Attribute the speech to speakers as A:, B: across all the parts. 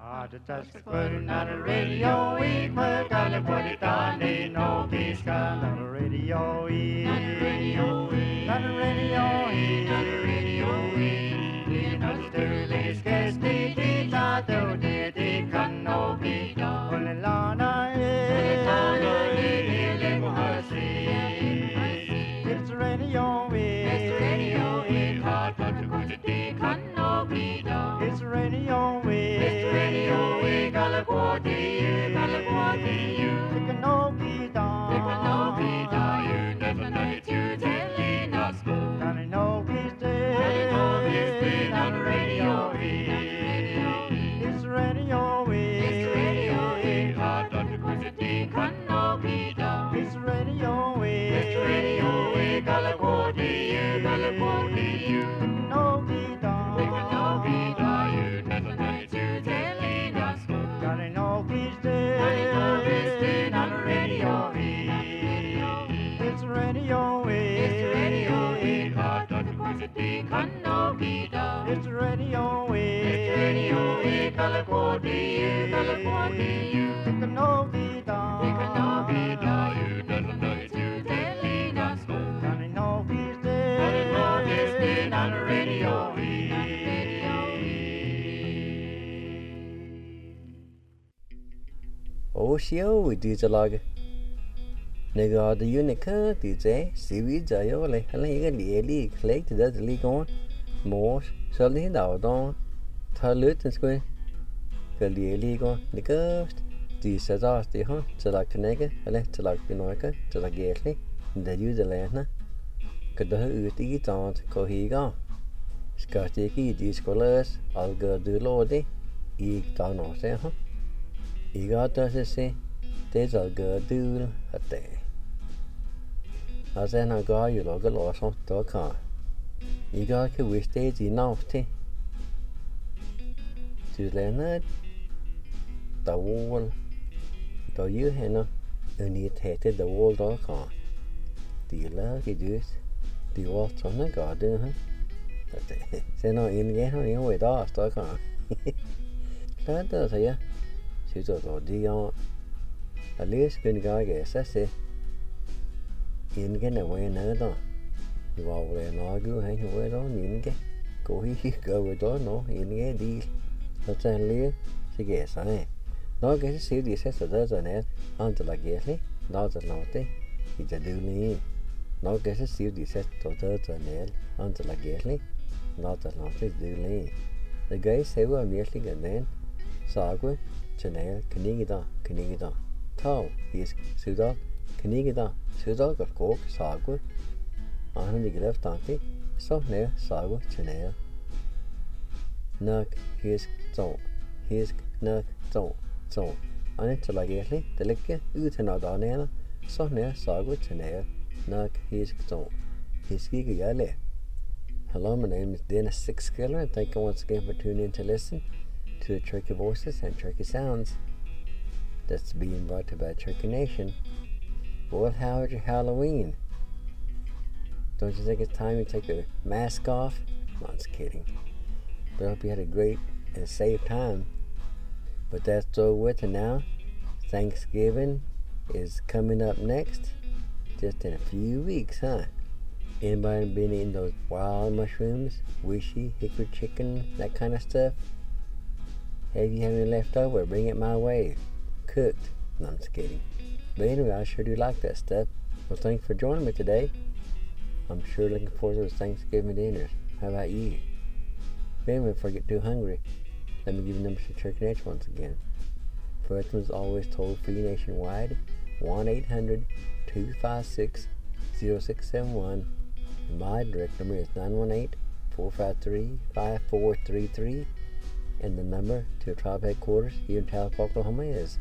A: Just putting on the radio, we put on the put it on, ain't no peace on the radio, on the radio, on the radio, on the radio, in the sterling scarce the teacher do the can no be done. Olelana, it's radio, it's radio, hard but to go to the can no be done. It's radio, it's radio, Galaguati, you, take a no be done, you never know it, you telling us, Danny no be stay, on the radio, it's radio, hard but to go to the can no be done. It's radio, Galaguati, you, no be done, you never know it, you telling us, Danny no be stay, on the radio, it's radio, hard but to go to the can no be done. It's radio, Galaguati, you, take a no be done, you never know it, you telling us, Danny no be stay, on the radio.
B: Oshio, it is a log. Nega the unica, did say, seaweeds are your like a lady, collect that leak on, more, suddenly out on, toilet and square. The leak on the ghost, the says the hunt, to like the nigger, a left to like the noika, to like gately, and the use the lantern. Could the eat on, go he gone. Scotty, these scholars, I'll go do lordy, eat down or say, huh? You got to say, there's a good deal at day. I said, I got you like a loss on the car. You got to wish there's enough to learn the wall. Though you had only hated the wall dog car. Do you love it? The wall on the garden, huh? Say, no, in the end, you wait off the car. That does, yeah. She's a deal. At least good guy, guess I say. In getting away another. You always argue, hang away on in get. Go he go with no, in the deal. That's a leer, she guess I. No, guess see the sister does an air until I guess me. Not a naughty. It's a dooley. No, guess see the sister does an air until I guess me. Not a naughty dooley. The guy say we're merely and then. Sagwe. Chanel, Canigida, Tau, he is Sudal, Canigida, Sudal of Cork, Sagwe, 100 left Tanti, so near Sagwe, Chanel. Nuck, his zone, his nuck zone, and it's like Italy, the liquor, Utanadana, so near Sagwe, Chanel, Nuck, his zone, his gigale. Hello, my name is Dennis Sixkiller, and thank you once again for tuning in to listen to the Turkey Voices and Turkey Sounds that's being brought to you by Turkey Nation. Well, how was your Halloween? Don't you think it's time you take your mask off? No, I'm just kidding. But I hope you had a great and safe time. But that's all with it now. Thanksgiving is coming up next, just in a few weeks, huh? Anybody been eating those wild mushrooms, wishy, hickory chicken, that kind of stuff? If you have any left over, bring it my way. Cooked. No, I'm just kidding. But anyway, I sure do like that stuff. Well, thanks for joining me today. I'm sure looking forward to those Thanksgiving dinners. How about you? But anyway, before I get too hungry, let me give you numbers to Turkey Nation once again. First one's always toll free nationwide. 1-800-256-0671. And my direct number is 918-453-5433. And the number to Tribe Headquarters here in Talbot, Oklahoma is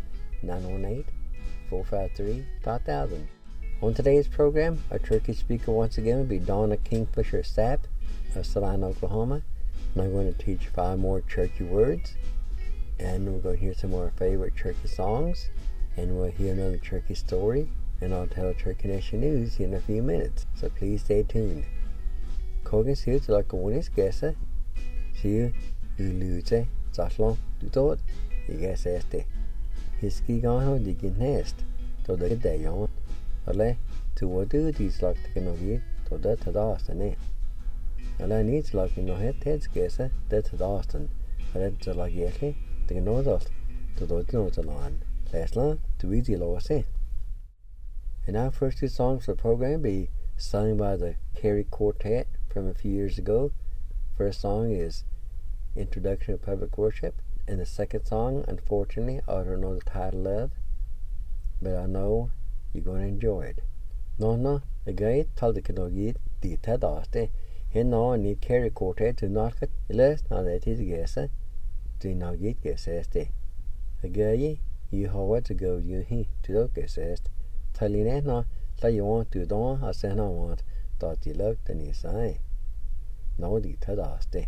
B: 918-453-5000. On today's program, our turkey speaker once again will be Donna Kingfisher Sapp of Salina, Oklahoma. And I'm going to teach 5 more turkey words. And we're going to hear some more favorite turkey songs. And we'll hear another turkey story. And I'll tell Turkey Nation News in a few minutes. So please stay tuned. Kogan sier til dere gode gæster. Sier Uluze, Zatlon, Dutot, I guess his ski on the nest to the day on, ale to what do these like the canoe to that at Austin. Ale needs like heads guess that at Austin, and that's like yet the north to the north line. Last line to easy lower say. And our first two songs for the program be sung by the Carey Quartet from a few years ago. First song is Introduction to Public Worship, and the second song, unfortunately, I don't know the title of, but I know you're going to enjoy it. No, the guy told the canoe the Tadaste, and now I need Carey Quartet to knock it, less now that is guess, do not get guess. The guy, you have to go, you to the guess. Tell you now, you want to do, I say no want, that you look, then you say, no, the Tadaste.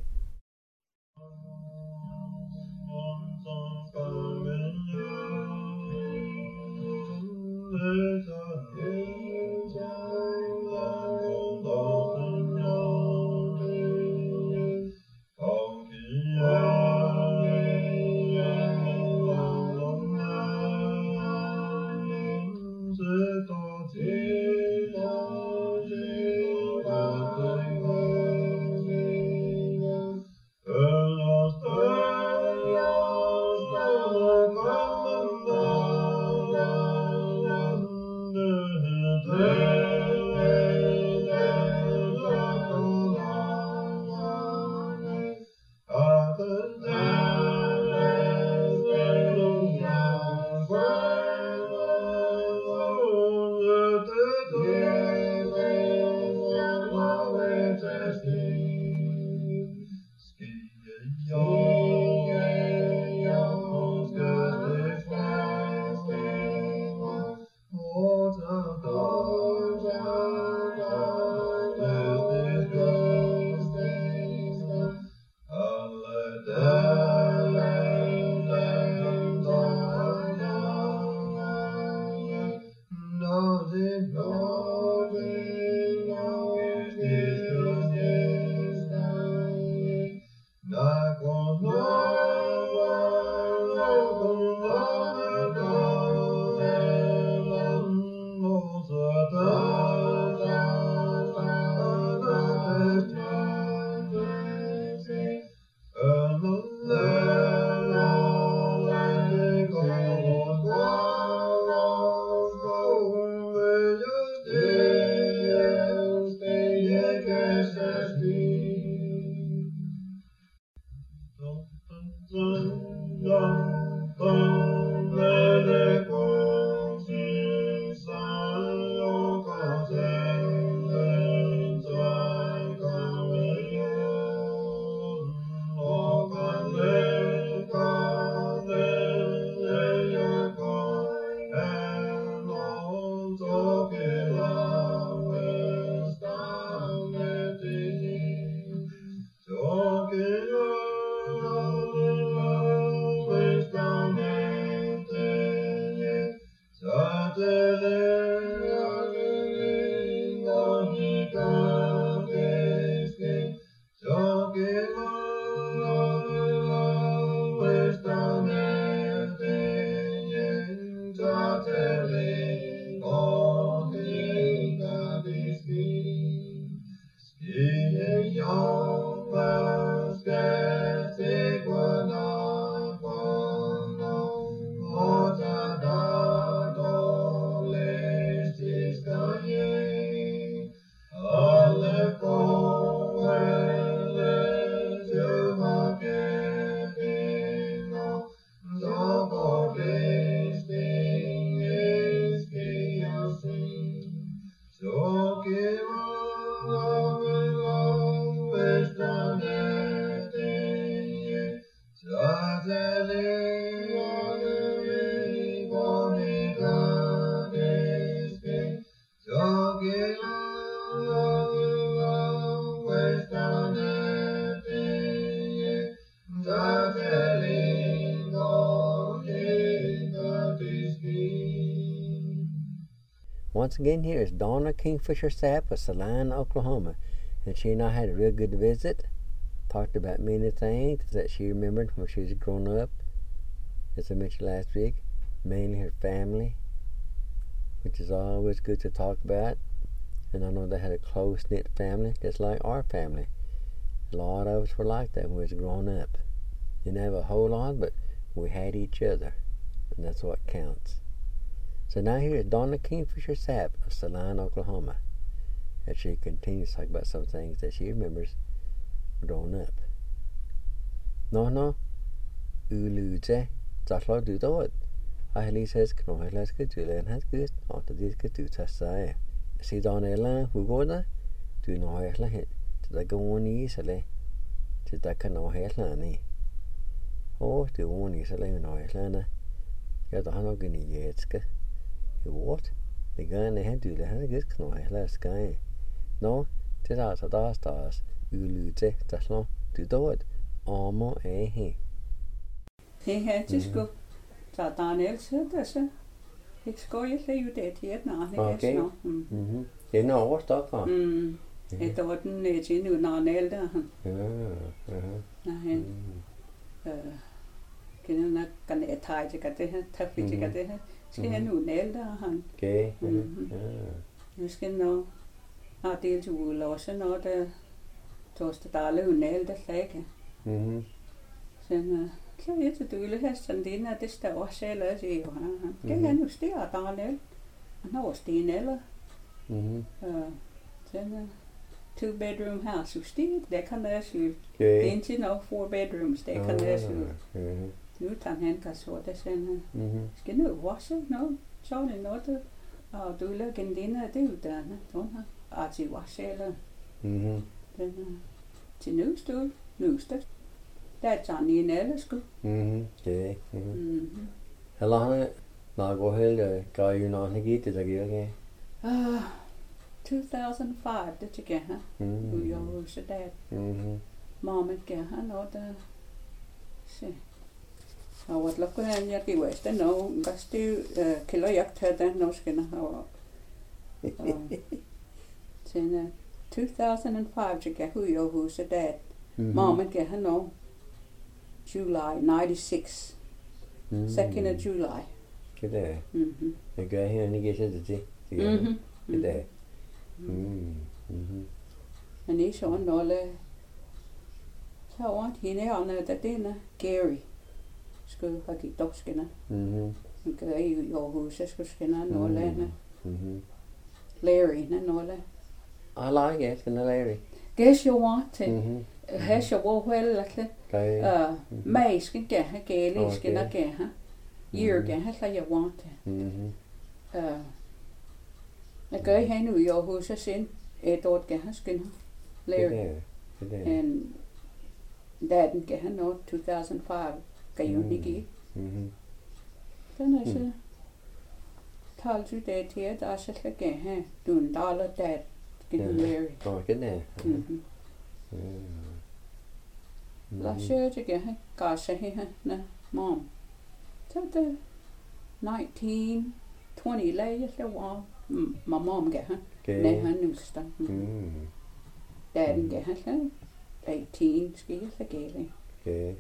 B: Once again, here is Donna Kingfisher Sapp of Saline, Oklahoma, and she and I had a real good visit. Talked about many things that she remembered when she was growing up, as I mentioned last week, mainly her family, which is always good to talk about. And I know they had a close-knit family, just like our family. A lot of us were like that when we was growing up. Didn't have a whole lot, but we had each other, and that's what counts. So now here is Donna Kingfisher Sapp of Saline, Oklahoma, as she continues to talk about some things that she remembers growing up. No, uluze, Zachlo do it. I says, Kno has good to learn has good, after this good to say. See Donna, who go there, do no hair like to the go on easily, to the canoe hair lanny. Oh, the one easily in Iceland. Got the Hanogany Yetska. You what? The gun they had to the had a good canoe last guy. No, tis out of the stars, uluze, Zachlo do it. Almost he.
C: He had just go. Så Daniel said this. It's going to say you did here now.
B: Okay. You know what's that for?
C: It wasn't it you knew Daniel there. Can not can it tie to get it, tough to get it. Skin knew nail there.
B: Okay.
C: You skin know. I deal to lose and the toast the dollar who nailed the leg. Sen så jeg til døle her sådan det står også selv at sige det er nu stiger der ned han har sten eller sen 2-bedroom house stiger der kan der så indtil nå 4 bedrooms der kan der så nu tager han kan så det sen skal nu wash no så det noget og døle gendina det er der nå har til wash eller den til nu stod that's on the Nellisco.
B: Okay. How long now go ahead, guy you know get it again?
C: 2005 did you get her? Who you was dad? Mom and get her not see. I was looking at Yaki West, no, but still kilo yak had that no skin how. Then 2005 you get who you who's dad? Mom and get her no. July 96. 2nd of July.
B: Good day. The guy here and he gets it together. Good day.
C: And he's on all so I want him on the dinner. Gary. School hockey dog skinner. Okay, your who's a skinner and all that. Larry and all that.
B: I like it, and Larry.
C: Guess you want it. Has your wall well like May skin get her gaily skin again, huh? Year again, has like you want it. A guy hen knew your who's a sin, a dot get her skin, Larry. And Dad and get her no 2005, Gayunigi. Then I said, told you that here, I said again, huh? Doing dollar dad, skin Larry.
B: Oh, good day.
C: Last year to get her, gosh, I Mom. So the 1920 lay the wall. My mom get her. Then her new stuff. Dad get her 18 skis again.
B: Okay.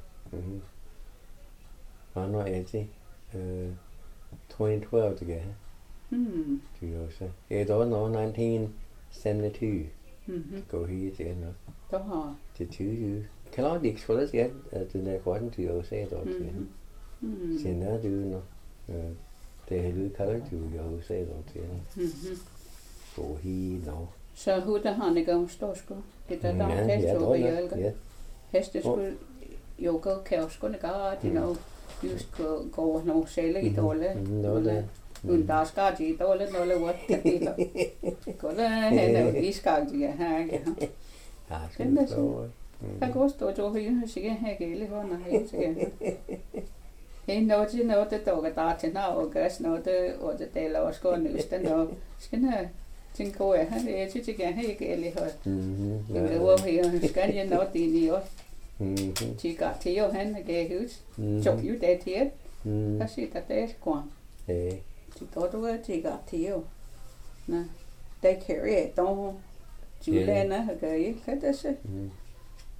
B: I know 80. 2012 to get her. To you say. It's all no 1972. Go here to end up. To 2 years. Kan jeg ikke få det igen, at den er godt til at se det også. Sen er det jo nu. Det er lidt kaldt jo at se det også. Gå her nu.
C: Så hur det har ni gått ståsko? Det där där hästar och jölga. Hästar skulle jag gå kärskone gå till nå just gå nå sälja i dåle. Undar ska ju dåle dåle vad det. Kolla henne vi ska ju här.
B: Ja, det så.
C: Jag går stå och hur ska jag hägla hon här så. Hej nå till nå det då där till nå och gas nå det och det delar och ska nu stä nå. Ska nå tin cô här det tycker jag hägla hör. Det var här ska ju nå det ni och. Chỉ cả thì yo hen cái hus. Chụp you det here. Cái gì ta det quan. Chỉ có đôi chỉ cả thì yo. Nè. They carry it don't. Chú lên á cái đó sẽ.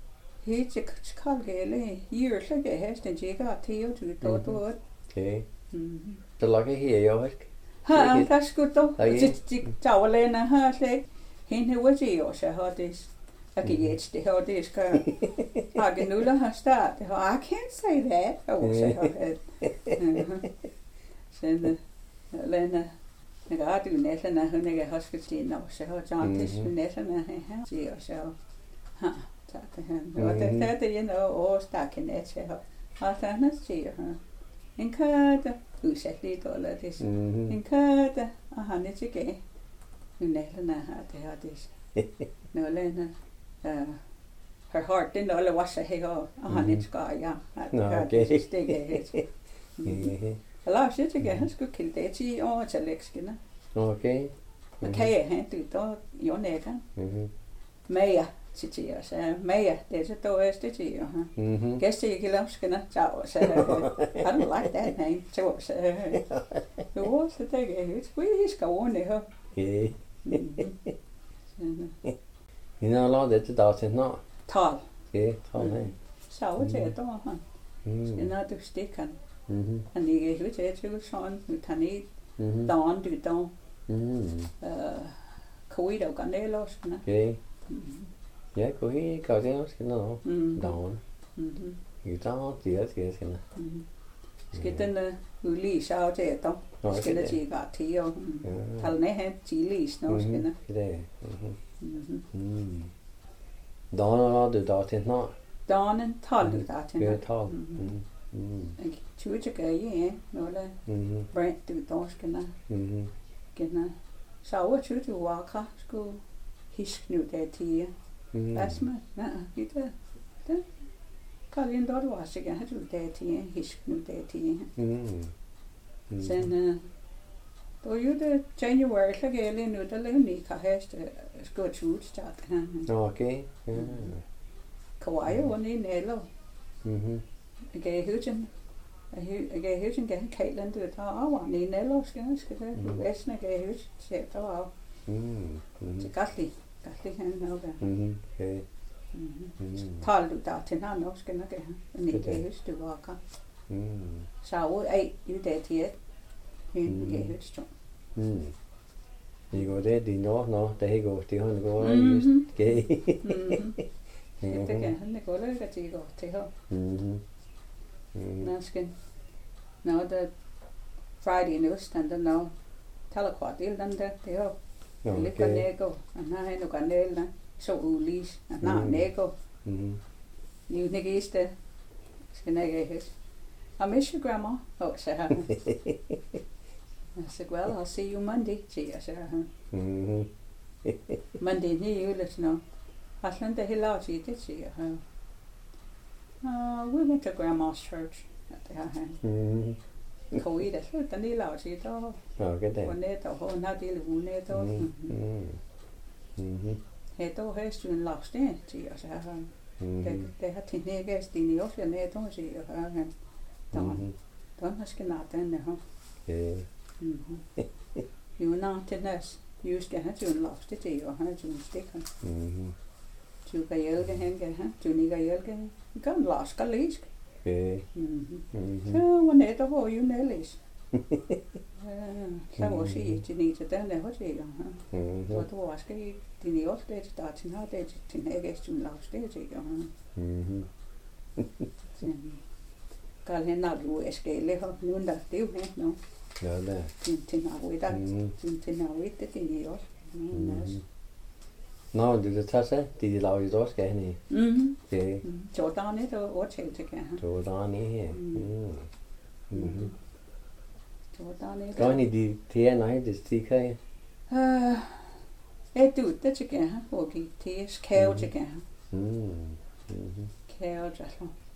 C: Hit kalgele yearlige hesten jiga teo to to.
B: Okay. The lucky here yo.
C: Ha, that's good though. Tawalena ha like hin who was yo she had this. I get the how this girl. I can no ha start. I can't say that. Oh, say her. Sen Lena. Jeg du næsten af hun ikke husker til når så har John det næsten af her siger så ha tak det her og det er noget årsdag net så har han siger han en kade udsat lidt eller det en kade og han er tilbage nu næsten af det her det når Lena her heart den alle var så her og han er skal ja det stikker helt Eller så tycker han skulle kille det 10 år til lægskene.
B: Okay.
C: Men kan jeg have det då jo nækker. Maja citerer så Maja det så då er det til jo. Gæste ikke lægskene så har du like that name så jo så det er helt vi skal ordne her.
B: Okay. Vi har lavet det til dag til nå.
C: Tal.
B: Okay, tal nej.
C: Så det då han. Skal nok du stikker. Han ikke helt til sådan med tanit dagen du dagen koi der kan det også ne
B: okay ja koi kan det også nå dagen i dagen det skal ne
C: skal den lige så til då skal det til godt til og tal ne han tidligt nå skal ne
B: det dagen du der til nå
C: dagen tal du der til
B: det tal
C: Tjuge ja, nåla. Brand du danskerne. Gena. Så tjuge du waka skulle hisk nu der til. Asma, nej, det. Kan lige dog var sig have du der til hisk nu der til. Sen då jo det January så gælder nu der lige ni kan have skulle tjuge start.
B: Okay.
C: Kawaii var ni nælder. Jeg gav højden gav Kailand det der over ni nælder skal det. Væsne gav højden så der var. Så gastlig han nok.
B: Okay.
C: Tal du der til han nok skal nok have. Ni gav højden det var kan. Så ej jo der til. Hun gav højden.
B: Det går det de nå det går det han går just. Okay.
C: Det kan han gå lidt til går til her. Nasken. Nå der Friday nu stand der talakvat il den der det her. Ligger nego. Nej nu kan det så ulis. Nej nego. Nu negiste. Skal nege his. I miss your grandma. Oh så her. I said well I'll see you Monday. Siger så her. Monday ni jo lidt nå. Aslan det hela sig det siger han. We went to grandma's church at the hand. Koi det så den lille af sig då.
B: Okay det.
C: Og net og hun har det hun net og. Heto hast du en lavsten siger så han. Det har til nægast din i også net og siger han. Då har skal nat den her.
B: Okay.
C: Jo nat til næs. Jo skal have til en lavsten til og han til en stikker. Du kan hjælpe hende, du nikker hjælpe. Kan laske læsk.
B: Okay.
C: Så var net og hvor jo nælis. Så var sig til ni til den der hotel. Så du var skal din i også det der til har det til nægast til laske til. Kan han nok jo skal have nu der det jo helt nu.
B: Ja det.
C: Til når vi der til når vi det din i også.
B: Nå, det tager sig. De laver jo også gerne. Okay.
C: Jordan er der hotel til kan.
B: Jordan er her.
C: Jordan er.
B: Går ni de til nej det stikker.
C: Du det til kan. Okay, det er skæv til kan. Skæv så.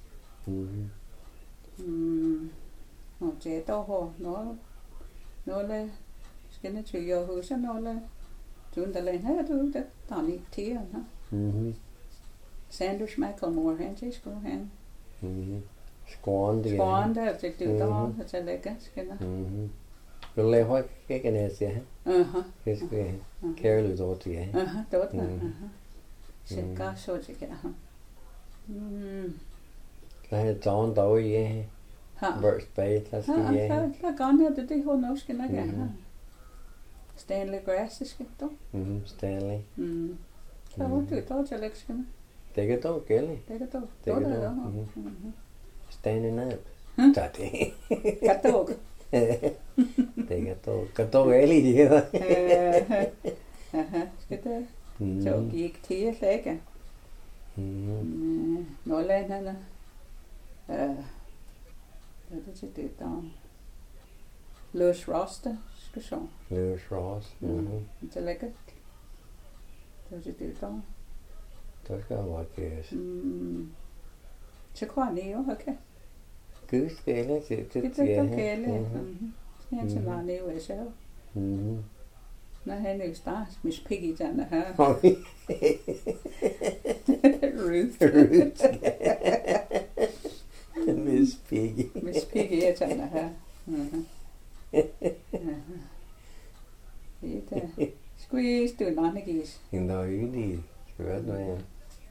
C: Nå det der har nå skal det til jo hus nå du der len her du det der ni til han. Sandwich Macklemore han til skole han.
B: Skåren det.
C: Skåren der til du der så lækker skal der.
B: Vil jeg høj ikke næste her. Det skal Carol ud over til.
C: Det var. Så gør så til han.
B: Cái chọn tối vậy. Birds Bay, that's the
C: La gana de de ho noske na ga. Stanley Grass is getto.
B: Stanley.
C: Ta ho tu to jelekskena.
B: Take it out, Kelly.
C: Take it out.
B: Take it out. Standing up. Tati.
C: Katog.
B: Take it out. Katog Ellie đi đó.
C: Skete. Så gik til lægge. Nå lên han. Det er det der. Lewis Ross der skal så.
B: Lewis Ross.
C: Det er lækkert. Det er det der.
B: Det skal være kæs.
C: Så kan ni jo, okay.
B: Gud skæle.
C: Det er kæle. Jeg skal bare leve i selv. Nå, han er jo start. Miss Piggy den her. Ruth.
B: Miss Piggy.
C: Miss Piggy er den her. Squeeze, du nannegis.
B: Nå, det skal være noget.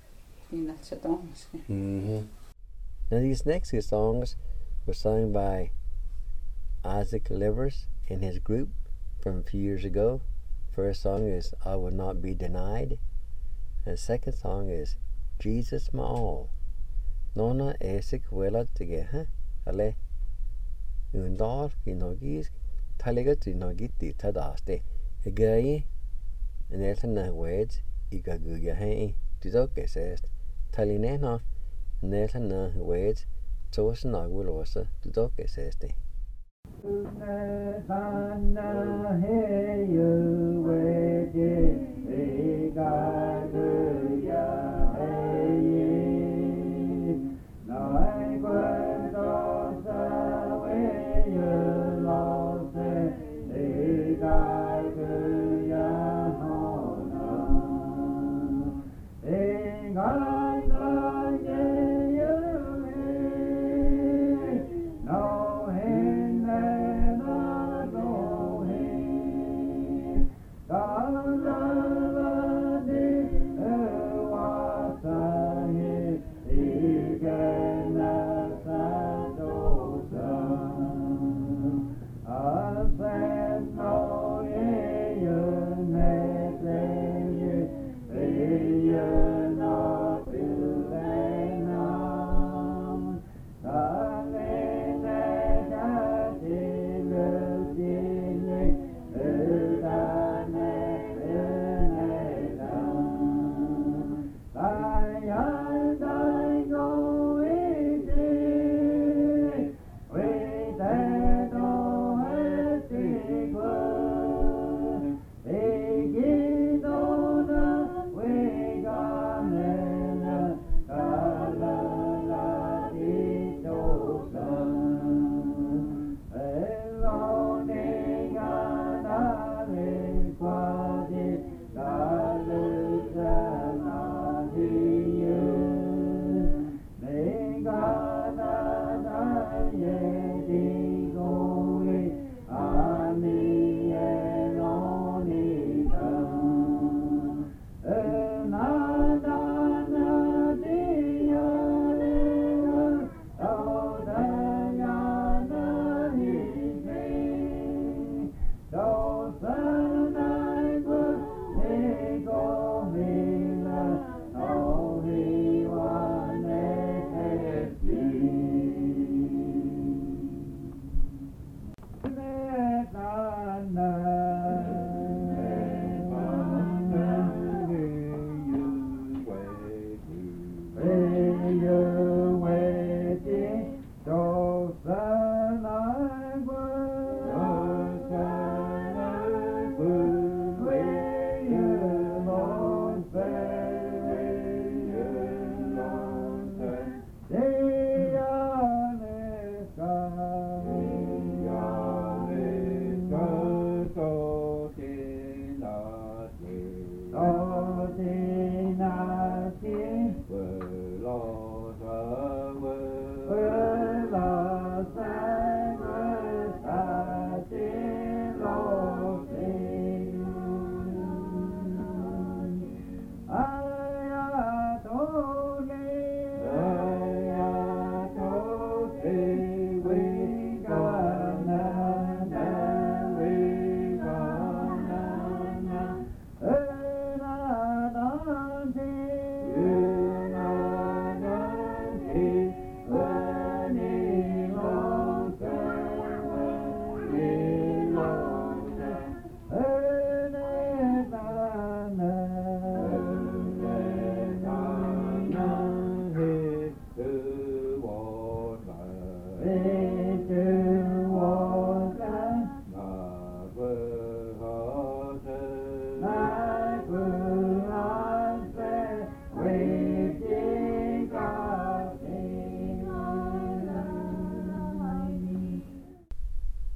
B: Now these next two songs were sung by Isaac Livers and his group from a few years ago. First song is I Will Not Be Denied. And the second song is Jesus My All. Nona Esik Wella Tige, Ale Undar Inogis, Taliga Tinogiti Tadaste, Egai, and Elton Wades, Igaguya Hay, Tizoke says, Talinena, Nelton Wades, Tosin Aguilosa, Tizoke says.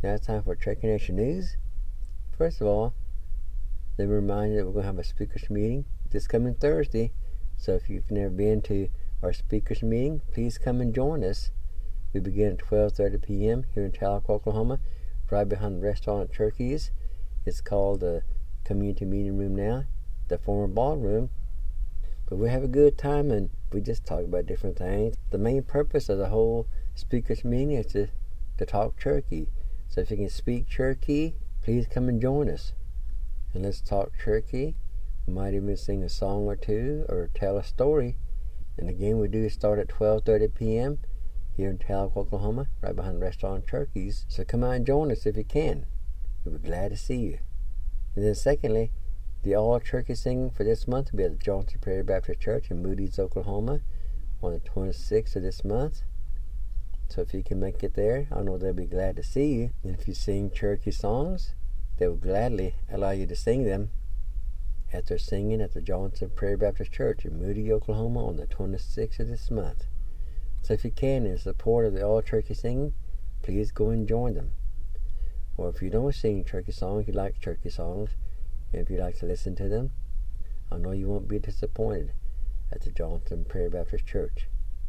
B: Now it's time for Cherokee Nation News. First of all, let me remind you that we're going to have a speakers meeting this coming Thursday. So if you've never been to our speakers meeting, please come and join us. We begin at 12:30 p.m. here in Tahlequah, Oklahoma, right behind the restaurant at Cherokee. It's called the Community Meeting Room now, the former ballroom. But we have a good time and we just talk about different things. The main purpose of the whole speakers meeting is to talk Cherokee. So if you can speak Cherokee, please come and join us. And let's talk Cherokee. We might even sing a song or two or tell a story. And again, we do start at 12:30 p.m. here in Tahlequah, Oklahoma, right behind the restaurant Cherokee. So come out and join us if you can. We'll be glad to see you. And then secondly, the all Cherokee singing for this month will be at the Johnson Prairie Baptist Church in Moody's, Oklahoma on the 26th of this month. So if you can make it there, I know they'll be glad to see you. And if you sing Cherokee songs, they will gladly allow you to sing them as they're singing at the Johnson Prairie Baptist Church in Moody, Oklahoma on the 26th of this month. So if you can, in support of the all Cherokee singing, please go and join them. Or if you don't sing Cherokee songs, you like Cherokee songs, and if you like to listen to them, I know you won't be disappointed at the Johnson Prairie Baptist Church.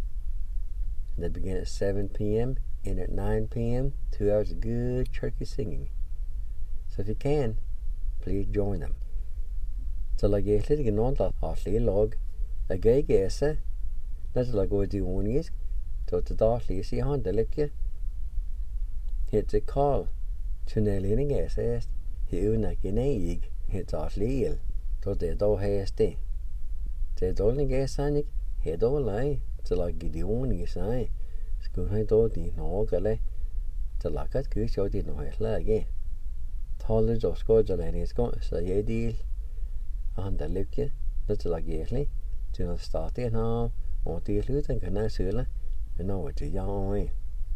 B: They begin at 7 p.m. and at 9 p.m., 2 hours of good Cherokee singing. So if you can, please join them. So like I said, you know that Ashley log a gay guessa, that's like what you want is, so to Ashley see on the lick hits a call to Nelly guess, he like in a egg, hits Ashley ill, so they don't hasty. They don't guess on he don't lie. So like the only is I school hay to the no gale to like at cứ cho the no là again taller just go to the is go so ye deal on the look that's like yearly to not start it now or the loot and can I sửa and know what you are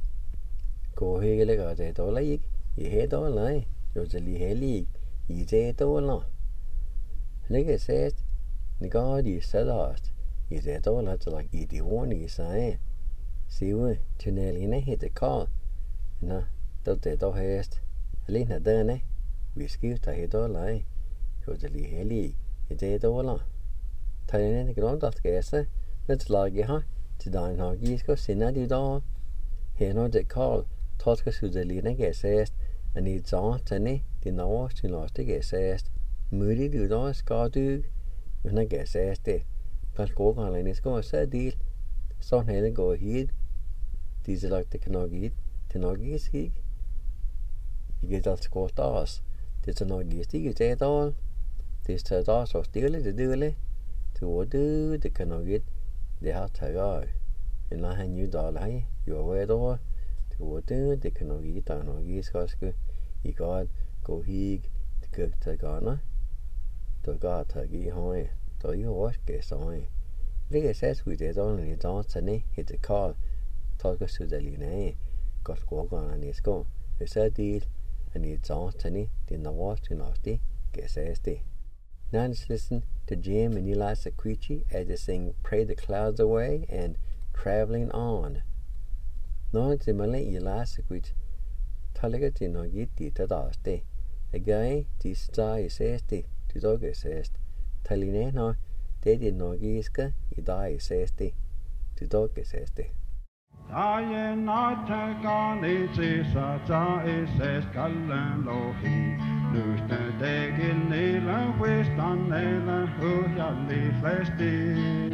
B: go here like a day to like you head all lie you're the heli you say to all like I said the God is said us is that all that's like the one is I see we to Nelly hit the call no don't they don't hast Lena done we skip to hit all I so the heli is that all telling the ground that guess that's like huh to dine how geese go sin at you door here no the call taught us to the Lena guess and it's on tiny the no to lost the guess moody do not scar do when I guess it But go on like this, go and say deal. So now go ahead. These are like the Canogis gig. You get that score toss. This is not just you say it all. This is also still the dooley. To what do the Canogit? They have to go. And I had you dollar. You're away door. To what do the Canogit? Canogis Cosco. You got go hig to cook to Ghana. To go to get home. So you watch guess on Like says we did only dance and hit the call talk us to the line got walk on and it's go it's a deal and it's dance and did not watch to nasty guess as they now let's listen to Jim and Eli Sequici as they sing Pray the Clouds Away and Traveling On. Now it's Malay Eli Sequici Talaga to no get the dusty a guy this star is says to dog says Taline no they did no giska I die says the dog says the
A: I am not a college such a says Callan Lohi Lose the day in Nila West on Nela who shall leave Lesty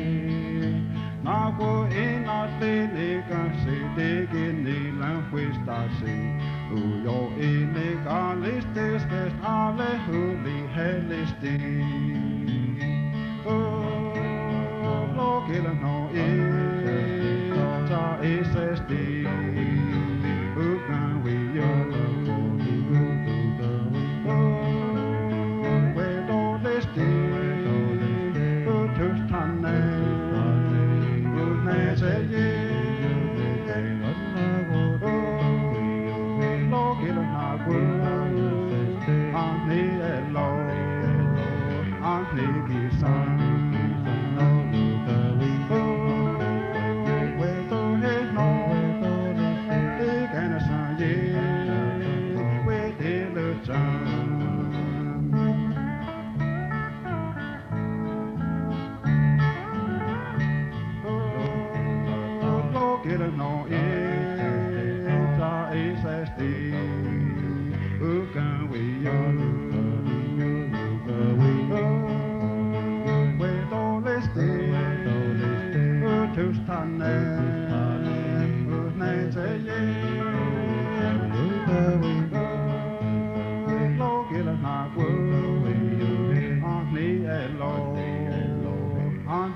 A: now go in a delicate see dig in Nila West I see who yo in the college this best all who the hellisty Oh, look at no it's SSD. Who can we where do they stay? Who to stand there? Who may say look at no good. Auntie hello, Auntie son.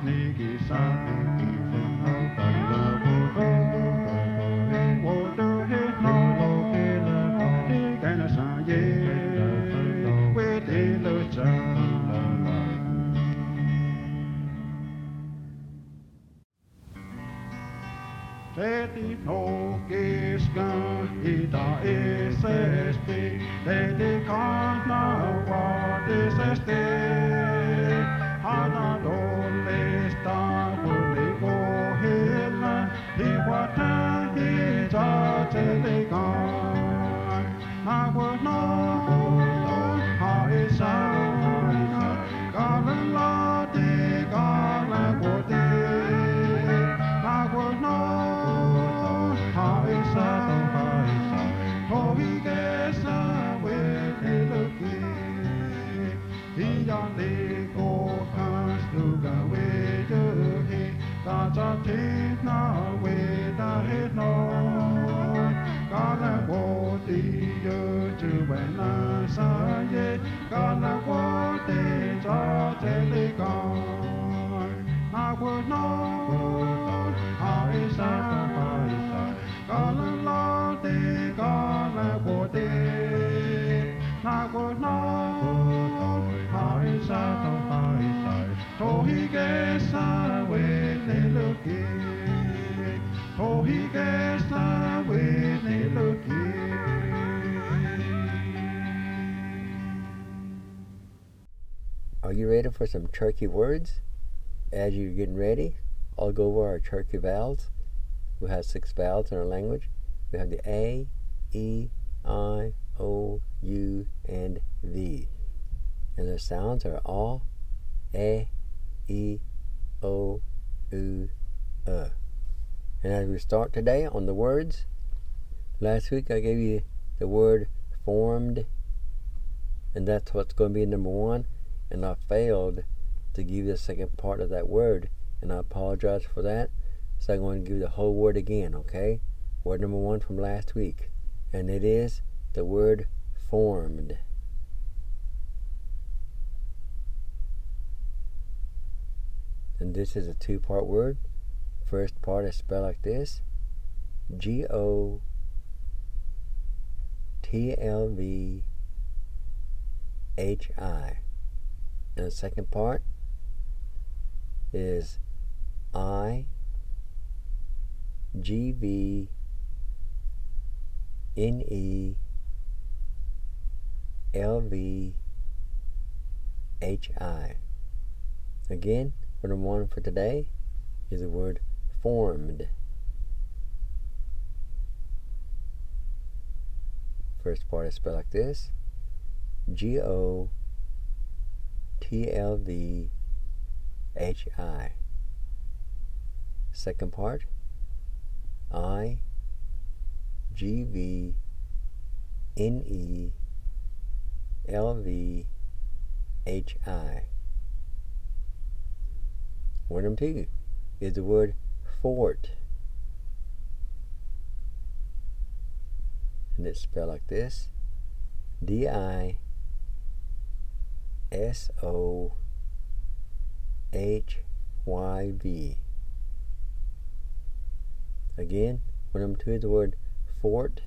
A: Teti no kiskan ita isesti, teti kana vaatisesti. Hana dollista tuli kohilla, hiwatan hitsatelikaan. Mä voin noin haisaan, kalan laati, kalan koti. Mä voin noin haisaan, tohi kesä vetelykin. Hian liikoo kastuka vedyhi, katsatit na vedahit noin. Kala koti jötyvänä saje, kala koti saatelikaan. Mä voin noin haisaan, kalan laati, kala koti. Mä voin noin haisaan, tohi kesä vetelykin. Tohi kesä vetelykin.
B: Are you ready for some Cherokee words? As you're getting ready, I'll go over our Cherokee vowels. We have 6 vowels in our language. We have the A, E, I, O, U, and V. And the sounds are A, E, O, U, And as we start today on the words, last week I gave you the word formed, and that's what's going to be number 1, and I failed to give you the second part of that word, and I apologize for that. So I'm going to give you the whole word again, okay? Word number 1 from last week, and it is the word formed. And this is a 2-part word. First part is spelled like this: G-O-T-L-V-H-I. And the second part is I-G-V-N-E-L-V-H-I. Again, word number 1 for today is the word formed. First part is spelled like this: G-O-T-L-V-H-I. Second part, I-G-V-N-E-L-V-H-I. Word number 2 is the word fort. And it's spelled like this: D-I-S-O-H-Y-V. Again, word number 2 is the word fort.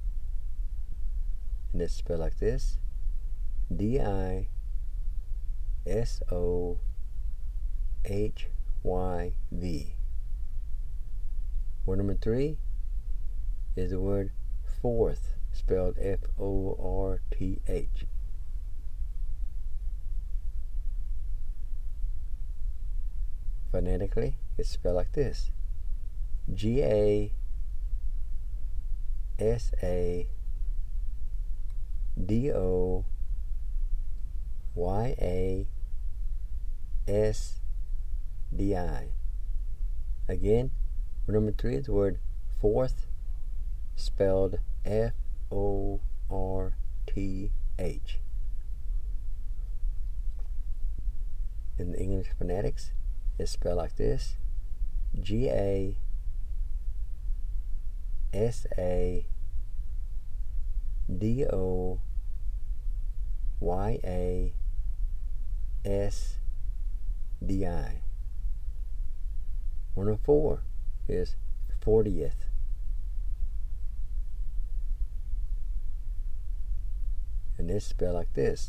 B: And it's spelled like this: D-I-S-O-H-Y-V. Word number 3 is the word fourth, spelled F-O-R-T-H. Phonetically, it's spelled like this: G-A-S-A-D-O-Y-A-S-D-I. Again, number 3 is the word fourth, spelled F-O-R-T-H. In the English phonetics, it's spelled like this: G-A-S-A-D-O-Y-A-S-D-I. 104 is 40th. And it's spelled like this: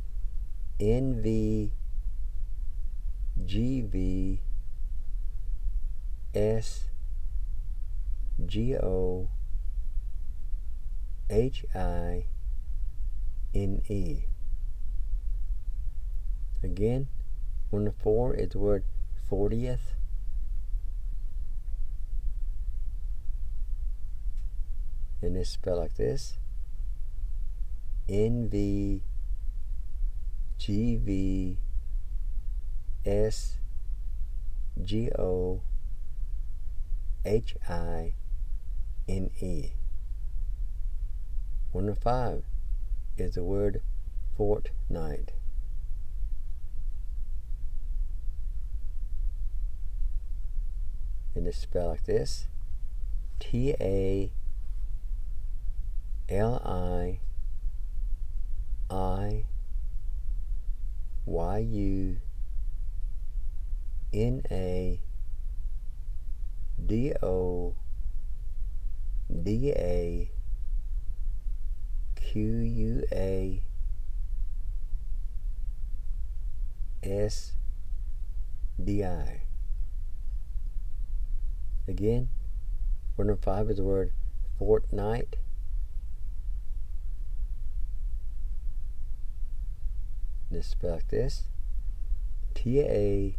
B: NVGVSGOHINE. Again, 104 is the word 40th. And it's spelled like this: NVGVSGOHINE. 105 is the word fortnight. And it's spelled like this: TALIINIGHT. Again, 105 is the word fortnight. And it's spelled like this: TALIINIGHT.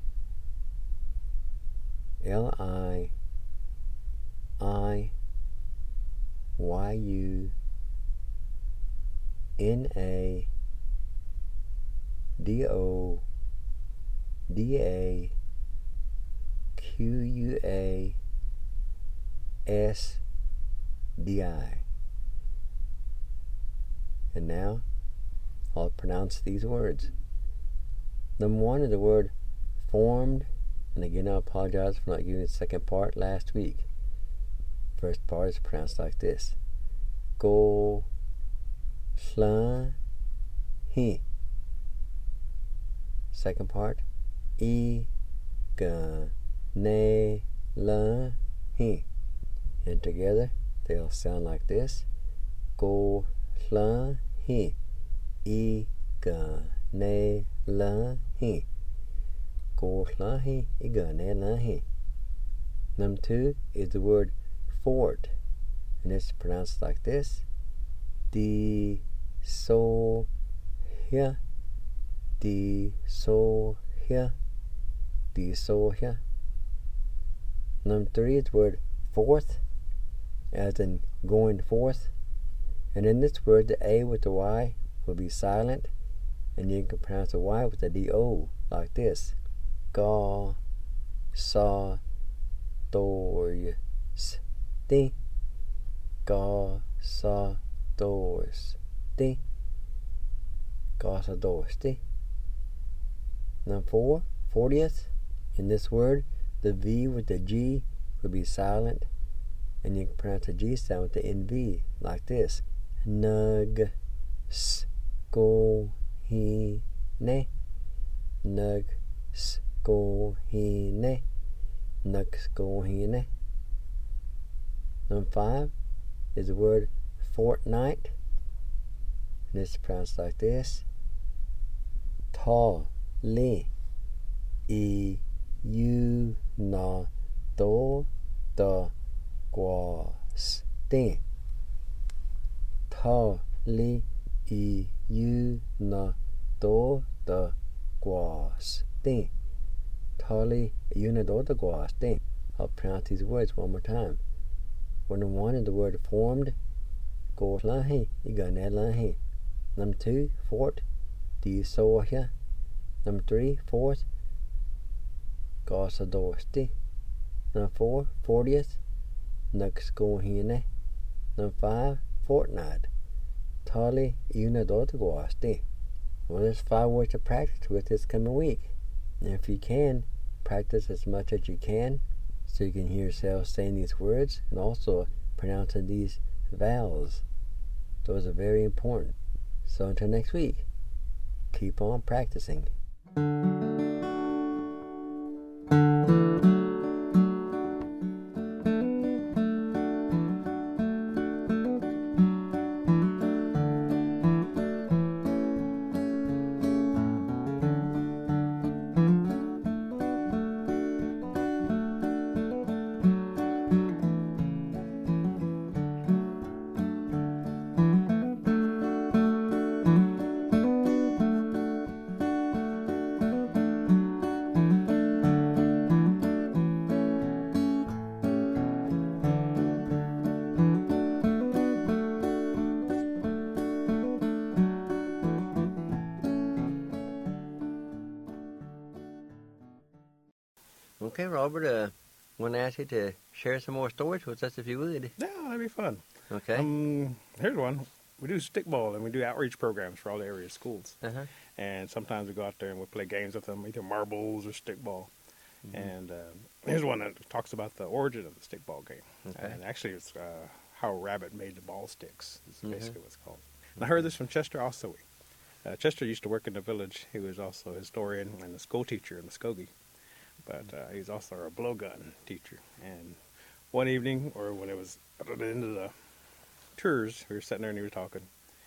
B: 'SDI. And now I'll pronounce these words. Number 1 is the word formed. And again, I apologize for not giving the second part last week. First part is pronounced like this: Go Slan He. Second part: E Ga Ne La He. And together they'll sound like this: Go Slan He. E Ga Ne La He. Go Slan He. E Ga Ne La He. Number 2 is the word fort. And it's pronounced like this: D So Hia. D So Hia. D So Hia. Number 3 is the word forth, as in going forth. And in this word, the A with the Y will be silent, and you can pronounce the Y with the D-O like this: Ga Sa Dor Sti. Ga Sa Dor Sti. Ga Sa Dor Sti. Number 4, 40th. In this word, the V with the G will be silent, and you can pronounce the G sound with the NV like this: Nug Sko He Ne. Nug Sko He Ne. Nug Sko He Ne. Number 5 is the word fortnight, and it's pronounced like this: Ta Li E U Na Do Da Gua Sti. Ta Li E U Na Do Da Gua Sti. Ta Li E U Na Do Da Gua Sti. I'll pronounce these words one more time. Number 1 is the word formed: Go Lahi, E Ga Ne Lahi. Number 2, fort: Di So Hia. Number 3, fourth: Ga Sa Do Sti. Number 4, 40th: Nug Sko He Ne. Number 5, fortnight: Ta Li E U Na Do Da Gua Sti. Well, there's 5 words to practice with this coming week. And if you can, practice as much as you can, so you can hear yourself saying these words and also pronouncing these vowels. Those are very important. So until next week, keep on practicing. Okay, Robert, want to ask you to share some more stories with us if you would.
D: Yeah, that'd be fun.
B: Okay.
D: Here's one. We do stickball and we do outreach programs for all the area schools.
B: Uh-huh.
D: And sometimes we go out there and we play games with them, either marbles or stickball. Mm-hmm. And here's one that talks about the origin of the stickball game. Okay. And actually it's how Rabbit made the ball sticks. Is basically what it's called. And I heard this from Chester Ossowy. Chester used to work in the village. He was also a historian and a school teacher in Muskogee. But he's also a blowgun teacher. And one evening, or when it was at the end of the tours, we were sitting there and he was talking.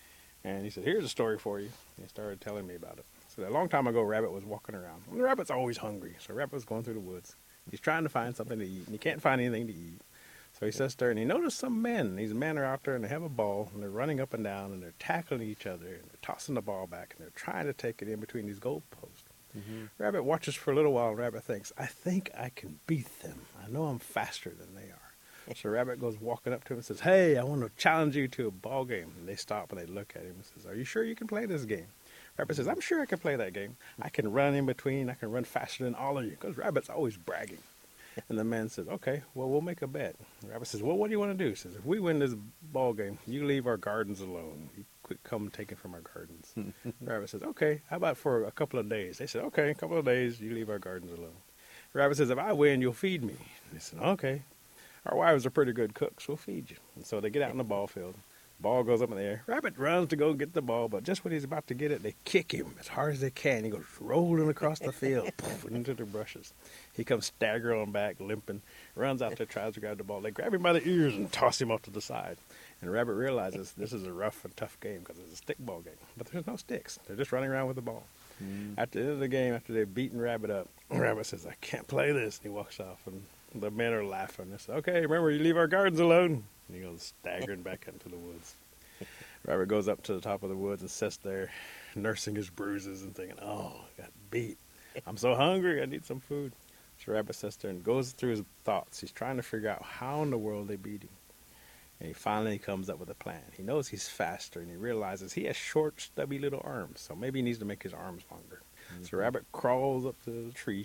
D: And he said, here's a story for you. And he started telling me about it. So a long time ago, Rabbit was walking around. And the Rabbit's always hungry. So Rabbit was going through the woods. He's trying to find something to eat, and he can't find anything to eat. So he sits there and he noticed some men. These men are out there and they have a ball and they're running up and down and they're tackling each other and they're tossing the ball back and they're trying to take it in between these goalposts. Mm-hmm. Rabbit watches for a little while and Rabbit thinks, I think I can beat them. I know I'm faster than they are. So Rabbit goes walking up to him and says, hey, I want to challenge you to a ball game. And they stop and they look at him and says, are you sure you can play this game? Rabbit says, I'm sure I can play that game. I can run in between. I can run faster than all of you. Because Rabbit's always bragging. And the man says, okay, well, we'll make a bet. Rabbit says, well, what do you want to do? He says, if we win this ball game, you leave our gardens alone. You quit come taking from our gardens. Rabbit says, okay, how about for a couple of days? They said, okay, a couple of days, you leave our gardens alone. Rabbit says, if I win, you'll feed me. And they said, okay. Our wives are pretty good cooks. We'll feed you. And so they get out in the ball field. Ball goes up in the air. Rabbit runs to go get the ball, but just when he's about to get it, they kick him as hard as they can. He goes rolling across the field into the brushes. He comes staggering on back, limping, runs out there, tries to grab the ball. They grab him by the ears and toss him off to the side. And Rabbit realizes this is a rough and tough game because it's a stick ball game. But there's no sticks. They're just running around with the ball. At the end of the game, after they've beaten Rabbit up, Rabbit says, I can't play this. And he walks off, and the men are laughing. They say, okay, remember, you leave our gardens alone. And he goes staggering back into the woods. Rabbit goes up to the top of the woods and sits there, nursing his bruises and thinking, oh, I got beat. I'm so hungry, I need some food. So Rabbit sits there and goes through his thoughts. He's trying to figure out how in the world they beat him. And he finally comes up with a plan. He knows he's faster, and he realizes he has short, stubby little arms, so maybe he needs to make his arms longer. Mm-hmm. So Rabbit crawls up to the tree,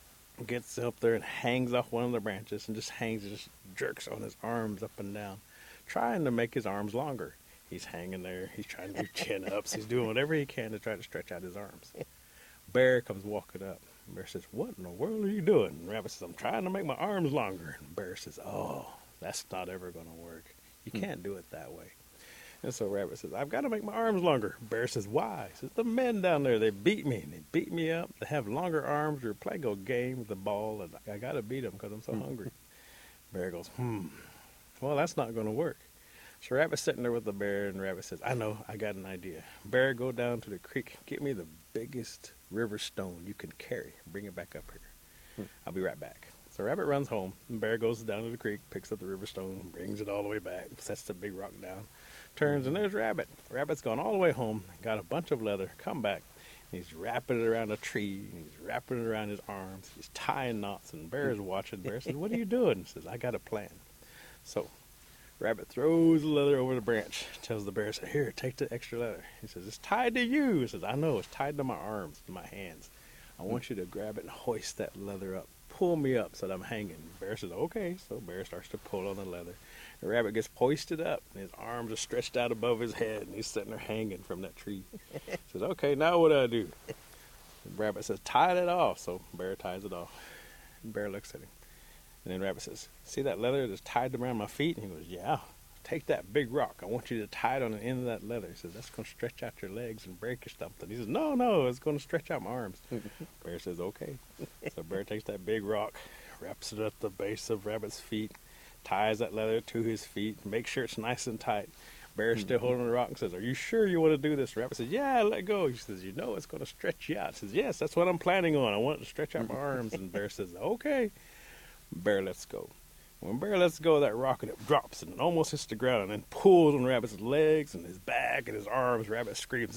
D: gets up there and hangs off one of the branches and just jerks on his arms up and down, trying to make his arms longer. He's hanging there. He's trying to do chin-ups. He's doing whatever he can to try to stretch out his arms. Bear comes walking up. Bear says, what in the world are you doing? And Rabbit says, I'm trying to make my arms longer. And Bear says, oh, that's not ever going to work. You can't do it that way. And so Rabbit says, I've got to make my arms longer. Bear says, why? He says, the men down there, they beat me. They beat me up. They have longer arms. We're playing a game with the ball, and I got to beat them because I'm so hungry. Bear goes, well, that's not going to work. So Rabbit's sitting there with the bear, and Rabbit says, I know, I got an idea. Bear, go down to the creek, get me the biggest river stone you can carry. Bring it back up here. I'll be right back. So Rabbit runs home, and Bear goes down to the creek, picks up the river stone, brings it all the way back, sets the big rock down, turns, and there's Rabbit. Rabbit's gone all the way home, got a bunch of leather, come back, and he's wrapping it around a tree, and he's wrapping it around his arms, he's tying knots, and Bear is watching. Bear says, what are you doing? He says, I got a plan. So Rabbit throws the leather over the branch, tells the bear, says, here, take the extra leather. He says, it's tied to you. He says, I know, it's tied to my arms, to my hands. I want you to grab it and hoist that leather up. Pull me up so that I'm hanging. Bear says, okay. So Bear starts to pull on the leather. The Rabbit gets hoisted up, and his arms are stretched out above his head, and he's sitting there hanging from that tree. He says, okay, now what do I do? The Rabbit says, tie it off. So Bear ties it off. Bear looks at him. And then Rabbit says, see that leather that's tied around my feet? And he goes, yeah. Take that big rock. I want you to tie it on the end of that leather. He says, that's going to stretch out your legs and break your something. He says, no, it's going to stretch out my arms. Bear says, okay. So Bear takes that big rock, wraps it at the base of Rabbit's feet, ties that leather to his feet, makes sure it's nice and tight. Bear's still holding the rock and says, are you sure you want to do this? Rabbit says, yeah, let go. He says, you know it's going to stretch you out. He says, yes, that's what I'm planning on. I want it to stretch out my arms. And Bear says, okay. Bear lets go. When Bear lets go of that rock, and it drops and it almost hits the ground and then pulls on Rabbit's legs and his back and his arms. Rabbit screams,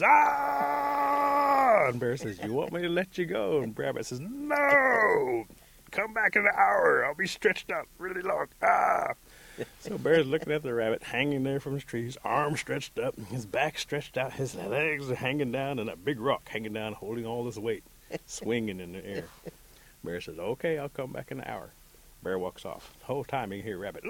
D: ah! And Bear says, you want me to let you go? And Rabbit says, no! Come back in an hour. I'll be stretched out really long. Ah! So Bear's looking at the Rabbit hanging there from his tree, his arms stretched up, his back stretched out, his legs are hanging down, and that big rock hanging down, holding all this weight, swinging in the air. Bear says, okay, I'll come back in an hour. Bear walks off. The whole time you can hear Rabbit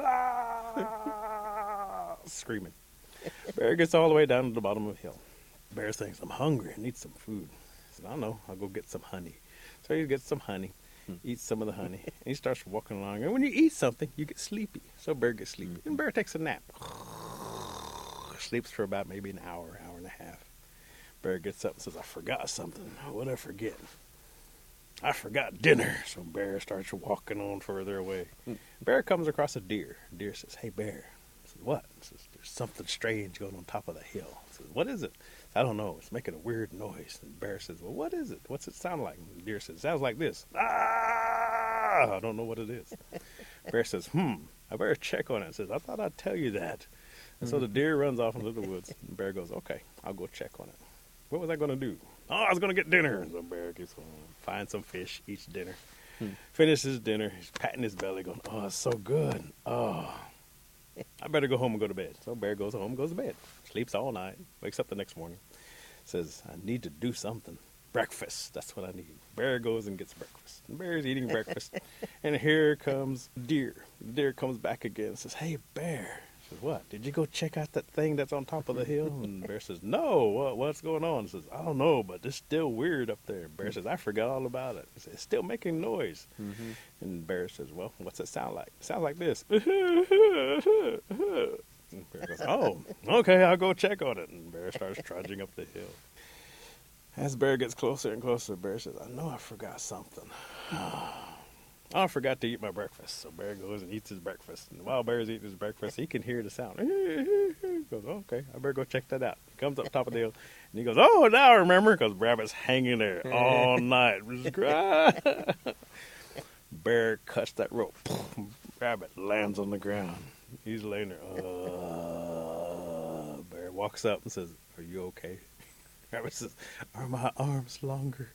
D: screaming. Bear gets all the way down to the bottom of the hill. Bear thinks, I'm hungry, I need some food. He says, I don't know, I'll go get some honey. So he gets some honey, eats some of the honey, and he starts walking along. And when you eat something, you get sleepy. So Bear gets sleepy. And Bear takes a nap. Sleeps for about maybe an hour, hour and a half. Bear gets up and says, I forgot something. What did I forget? I forgot dinner. So Bear starts walking on further away. Bear comes across a deer. Deer says, hey, Bear. He says, what? He says, there's something strange going on top of the hill. He says, what is it? I don't know. It's making a weird noise. And Bear says, well, what is it? What's it sound like? And Deer says, sounds like this. Ah! I don't know what it is. Bear says, I better check on it. Says, I thought I'd tell you that. And so the deer runs off into the woods. And Bear goes, okay, I'll go check on it. What was I going to do? Oh, I was going to get dinner. And so Bear gets home, finds some fish, eats dinner, finishes dinner. He's patting his belly going, oh, it's so good. Oh, I better go home and go to bed. So Bear goes home, goes to bed, sleeps all night, wakes up the next morning, says, I need to do something. Breakfast, that's what I need. Bear goes and gets breakfast. And Bear's eating breakfast. And here comes Deer. Deer comes back again and says, hey, Bear. Says, what? Did you go check out that thing that's on top of the hill? And Bear says, no. What's going on? He says, I don't know, but it's still weird up there. Bear says, I forgot all about it. He says, it's still making noise. And Bear says, well, what's it sound like? It sounds like this. And Bear goes, oh, okay, I'll go check on it. And Bear starts trudging up the hill. As Bear gets closer and closer, Bear says, I know I forgot something. I forgot to eat my breakfast. So Bear goes and eats his breakfast. And while Bear's eating his breakfast, he can hear the sound. He goes, oh, okay, I better go check that out. He comes up top of the hill, and he goes, oh, now I remember, because Rabbit's hanging there all night. Bear cuts that rope. Rabbit lands on the ground. He's laying there. Bear walks up and says, are you okay? Rabbit says, are my arms longer?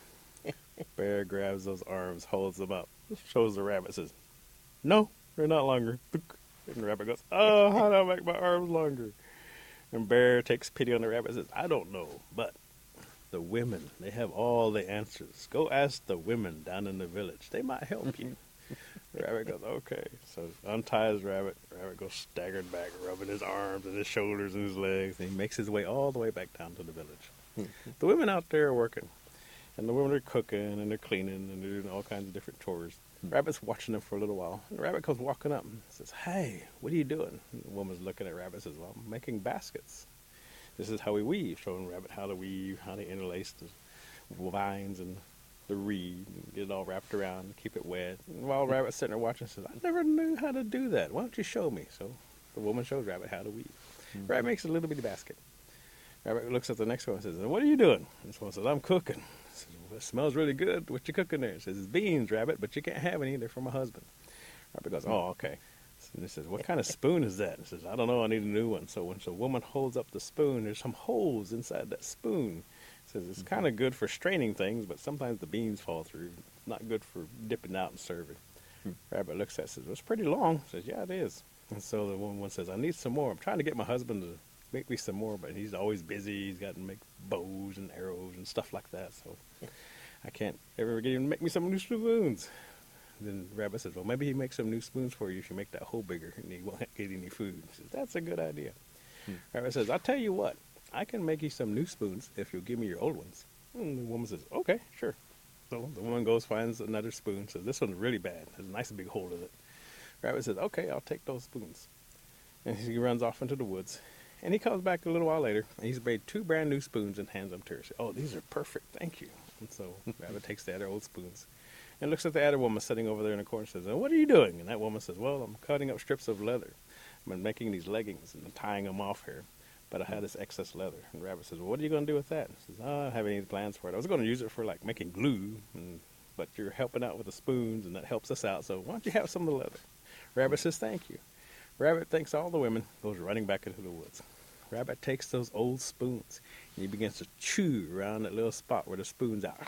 D: Bear grabs those arms, holds them up, shows the rabbit, says, no, they're not longer. And the rabbit goes, oh, how do I make my arms longer? And Bear takes pity on the rabbit and says, I don't know, but the women, they have all the answers. Go ask the women down in the village. They might help you. The rabbit goes, okay. So unties Rabbit. Rabbit goes staggered back, rubbing his arms and his shoulders and his legs, and he makes his way all the way back down to the village. The women out there are working. And the women are cooking, and they're cleaning, and they're doing all kinds of different chores. Rabbit's watching them for a little while. And the rabbit comes walking up and says, hey, what are you doing? And the woman's looking at Rabbit and says, well, I'm making baskets. This is how we weave, showing Rabbit how to weave, how to interlace the vines and the reed, and get it all wrapped around, and keep it wet. And while Rabbit's sitting there watching, says, I never knew how to do that. Why don't you show me? So the woman shows Rabbit how to weave. Rabbit makes a little bitty basket. Rabbit looks at the next one and says, what are you doing? And this one says, I'm cooking. Says, well, it smells really good. What you cooking there? He says, it's beans, Rabbit, but you can't have any. They're for my husband. Rabbit goes, oh, okay. And he says, what kind of spoon is that? He says, I don't know. I need a new one. So when the woman holds up the spoon, there's some holes inside that spoon. He says, it's kind of good for straining things, but sometimes the beans fall through. It's not good for dipping out and serving. Rabbit looks at it and says, well, it's pretty long. He says, yeah, it is. And so the woman says, I need some more. I'm trying to get my husband to make me some more, but he's always busy. He's got to make bows and arrows and stuff like that, so I can't ever get him to make me some new spoons. Then Rabbit says, well, maybe he makes some new spoons for you if you make that hole bigger and he won't get any food. He says, that's a good idea. Rabbit says, I'll tell you what, I can make you some new spoons if you'll give me your old ones. And the woman says, okay, sure. So the woman goes, finds another spoon, says, this one's really bad. There's a nice big hole in it. Rabbit says, okay, I'll take those spoons. And he runs off into the woods. And he comes back a little while later, and he's made 2 brand new spoons and hands them to her. She says, oh, these are perfect, thank you. And so Rabbit takes the other old spoons and looks at the other woman sitting over there in the corner and says, what are you doing? And that woman says, well, I'm cutting up strips of leather. I've been making these leggings and tying them off here, but I had this excess leather. And Rabbit says, well, what are you going to do with that? And she says, oh, I don't have any plans for it. I was going to use it for, like, making glue, but you're helping out with the spoons, and that helps us out, so why don't you have some of the leather? Rabbit says, thank you. Rabbit thanks all the women, goes running back into the woods. Rabbit takes those old spoons, and he begins to chew around that little spot where the spoon's out,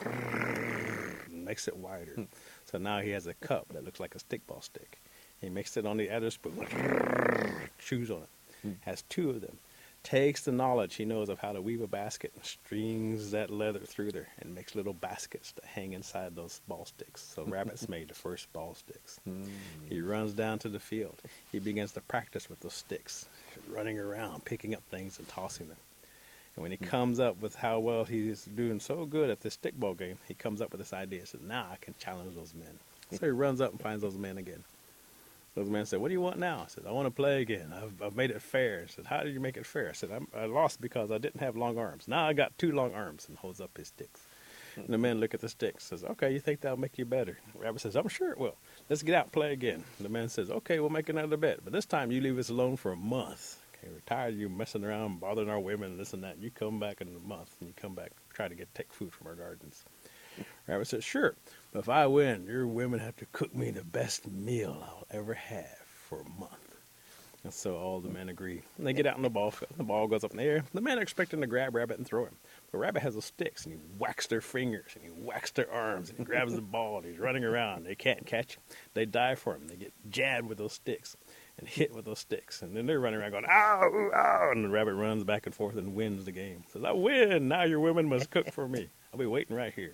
D: and makes it wider. So now he has a cup that looks like a stickball stick. He makes it on the other spoon, chews on it, has 2 of them. takes the knowledge he knows of how to weave a basket and strings that leather through there and makes little baskets to hang inside those ball sticks. So Rabbit's made the first ball sticks. He runs down to the field. He begins to practice with those sticks, running around, picking up things and tossing them. And when he comes up with how well he's doing so good at this stickball game, he comes up with this idea. He says, now I can challenge those men. So he runs up and finds those men again. Those men said, what do you want now? I said, I want to play again. I've made it fair. I said, how did you make it fair? I said, I lost because I didn't have long arms. Now I got 2 long arms, and holds up his sticks. And the men look at the sticks, says, okay, you think that'll make you better? The Rabbit says, I'm sure it will. Let's get out and play again. And the man says, okay, we'll make another bet. But this time you leave us alone for a month. Okay, we're tired of you messing around, bothering our women, and this and that. And you come back in a month, and you come back, try to take food from our gardens. Rabbit says, sure, but if I win, your women have to cook me the best meal I'll ever have for a month. And so all the men agree. And they get out in the ball field. The ball goes up in the air. The men are expecting to grab Rabbit and throw him. But Rabbit has those sticks, and he whacks their fingers, and he whacks their arms, and he grabs the ball, and he's running around. They can't catch him. They dive for him. They get jabbed with those sticks and hit with those sticks. And then they're running around going, ow, ow, and the Rabbit runs back and forth and wins the game. Says, I win. Now your women must cook for me. I'll be waiting right here.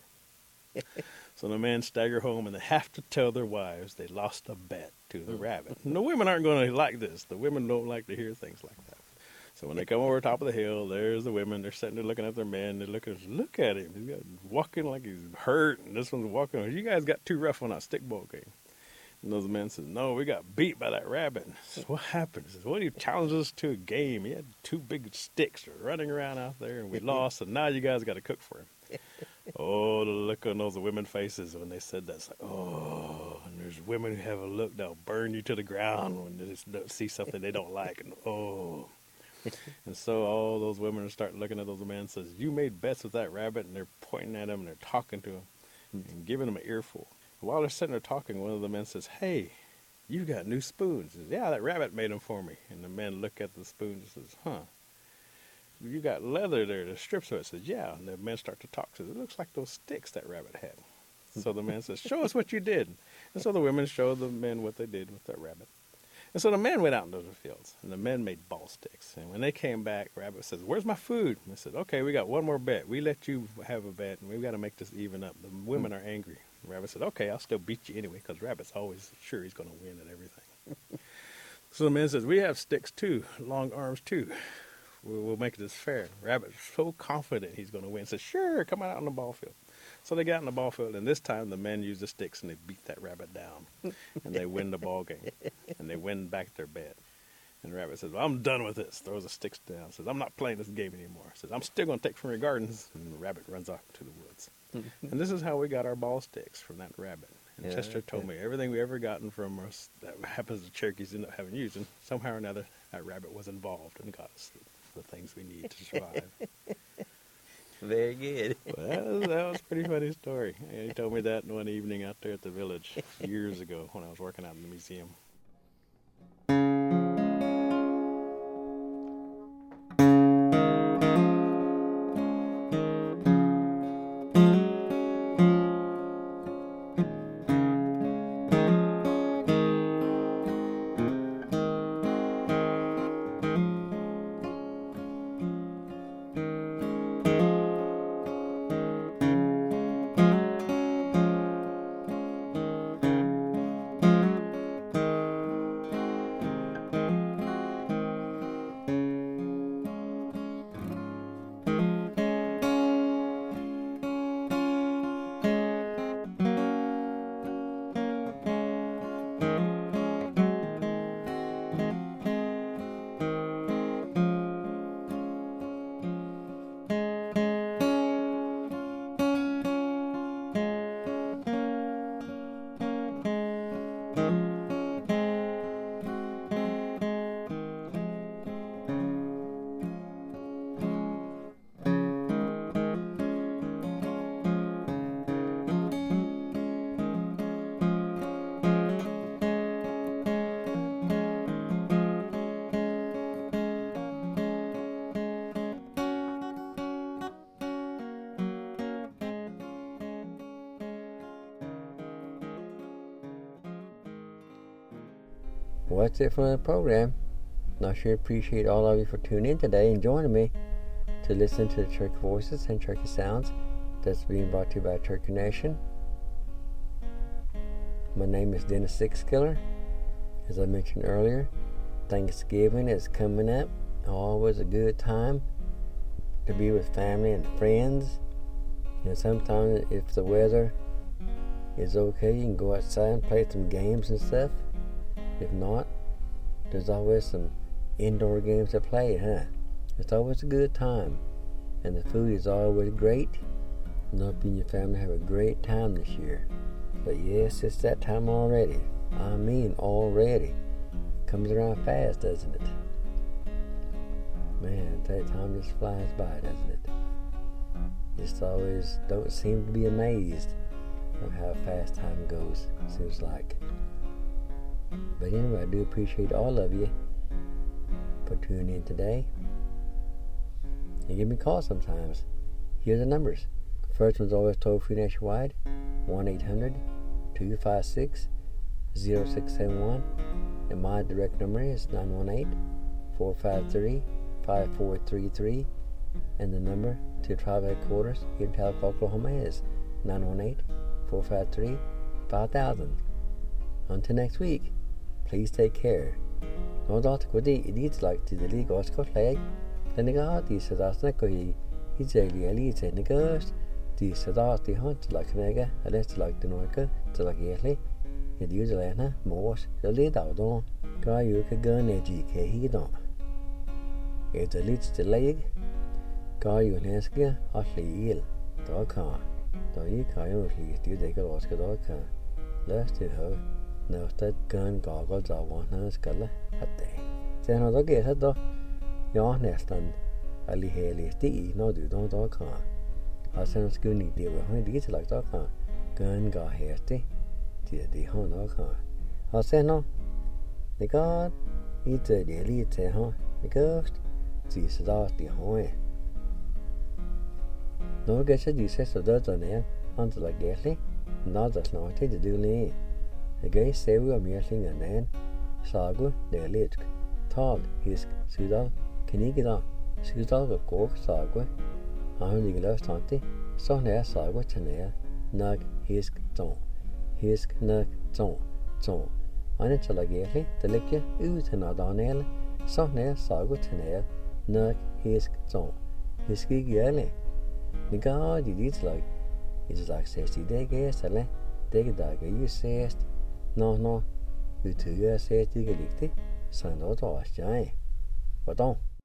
D: So the men stagger home, and they have to tell their wives they lost a bet to the Rabbit. And the women aren't going to like this. The women don't like to hear things like that. So when they come over top of the hill, there's the women. They're sitting there looking at their men. They're looking, look at him. He's walking like he's hurt, and this one's walking. You guys got too rough on our stickball game. And those men says, no, we got beat by that Rabbit. Says, what happened? He says, well, he challenged us to a game. He had 2 big sticks running around out there, and we lost, and now you guys got to cook for him. Oh, the look on those women faces when they said that. It's like, oh, and there's women who have a look that'll burn you to the ground when they just see something they don't like. And oh. And so all those women start looking at those men and says, you made bets with that Rabbit, and they're pointing at him and they're talking to him and giving him an earful. While they're sitting there talking, one of the men says, hey, you got new spoons. He says, yeah, that Rabbit made them for me. And the men look at the spoons and says, huh. You got leather there, the strips of it. Says, yeah. And the men start to talk. Says, it looks like those sticks that Rabbit had. So the man says, show us what you did. And so the women show the men what they did with that Rabbit. And so the men went out into the fields, and the men made ball sticks. And when they came back, Rabbit says, where's my food? And they said, okay, we got one more bet. We let you have a bet, and we've got to make this even up. The women are angry. And Rabbit said, okay, I'll still beat you anyway, because Rabbit's always sure he's going to win at everything. So the man says, we have sticks too, long arms too. We'll make this fair. Rabbit's so confident he's going to win. Says, sure, come out on the ball field. So they got in the ball field, and this time the men used the sticks, and they beat that Rabbit down. And they win the ball game. And they win back their bet. And the Rabbit says, well, I'm done with this. Throws the sticks down. Says, I'm not playing this game anymore. Says, I'm still going to take from your gardens. And the Rabbit runs off to the woods. And this is how we got our ball sticks from that Rabbit. And Chester told me everything we ever gotten from us that happens to Cherokees end up having used. And somehow or another, that Rabbit was involved and got us the things we need to survive.
B: Very good.
D: Well, that was a pretty funny story. He told me that one evening out there at the village years ago when I was working out in the museum.
B: What's it from the program? And I sure appreciate all of you for tuning in today and joining me to listen to the Turkey Voices and Turkey Sounds that's being brought to you by Turkey Nation. My name is Dennis Sixkiller. As I mentioned earlier, Thanksgiving is coming up. Always a good time to be with family and friends. And sometimes if the weather is okay, you can go outside and play some games and stuff. If not, there's always some indoor games to play, huh? It's always a good time. And the food is always great. And I hope you and your family have a great time this year. But yes, it's that time already. I mean already. Comes around fast, doesn't it? Man, that time just flies by, doesn't it? Just always don't seem to be amazed of how fast time goes, seems like. But anyway, I do appreciate all of you for tuning in today. And give me a call sometimes. Here are the numbers. First one's always toll-free nationwide, 1-800-256-0671. And my direct number is 918-453-5433. And the number to tribe headquarters here in Talcott, Oklahoma is 918-453-5000. Until next week, please take care. Nå da til kodi I dit slag til det lige også godt lag. Den ikke har de så der snakker I særlig lige til den gøst. De så der de har til lag knække, eller til lag den orke, til lag egentlig. Jeg de jo lærne mors, så lidt af då. Gør jo ikke gøre energi kan I da. Et lidt til lag. Gør jo næske og lige. Der kan. Der I kan jo lige det ikke også der kan. Lad os det have. Når det kan gå der var skal at det. Så når det er så ja næsten alle hele det når du der kan. Og så skulle ni det var det til lagt der kan gå her det. Det har nok kan. Og så når det går I det lige til ha. Det går de så der de har. Når det så de så der ned. Han til lagt det. Når der snart det du lige. Jeg ser om jeg slinger ned. Sagu det lidt. Tal hisk sydal knige da. Sydal går sagu. Han ligger løst hanti. Så nær sagu til nær. Nag hisk ton. Hisk nag ton. Ton. Han til lagelig. Det ligger ud til nadanel. Så nær sagu til nær. Nag hisk ton. Hisk ikke alle. Det går de dit slag. I slag sæst I det gæstale. Det dag I sæst. Nå, utyder sæst ikke ligge. Så nå da også jeg. Hvordan?